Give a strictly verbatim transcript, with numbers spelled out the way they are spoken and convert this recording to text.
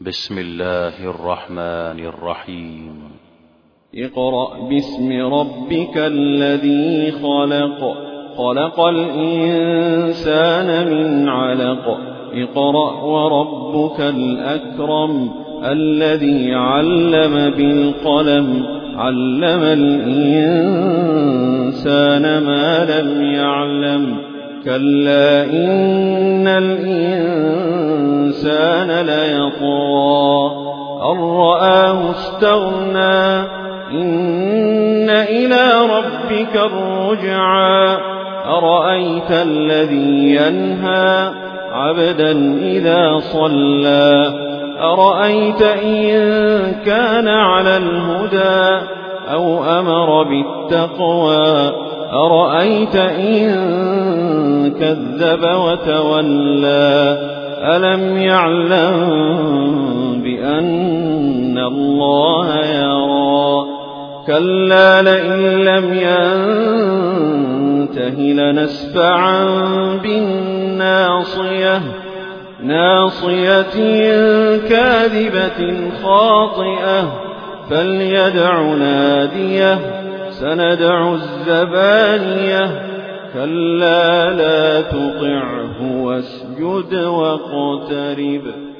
بسم الله الرحمن الرحيم. اقرأ باسم ربك الذي خلق خلق الإنسان من علق اقرأ وربك الأكرم الذي علم بالقلم علم الإنسان ما لم يعلم كلا إن الإنسان ليطغى أن رآه استغنى إن إلى ربك الرجعى أرأيت الذي ينهى عبدا إذا صلى أرأيت إن كان على الهدى أو أمر بالتقوى أرأيت إن كذب وتولى ألم يعلم بأن الله يرى كلا لئن لم ينته لنسفعا بالناصية ناصية كاذبة خاطئة فليدع ناديه سندع الزبانية كلا لا تطعه واسجد واقترب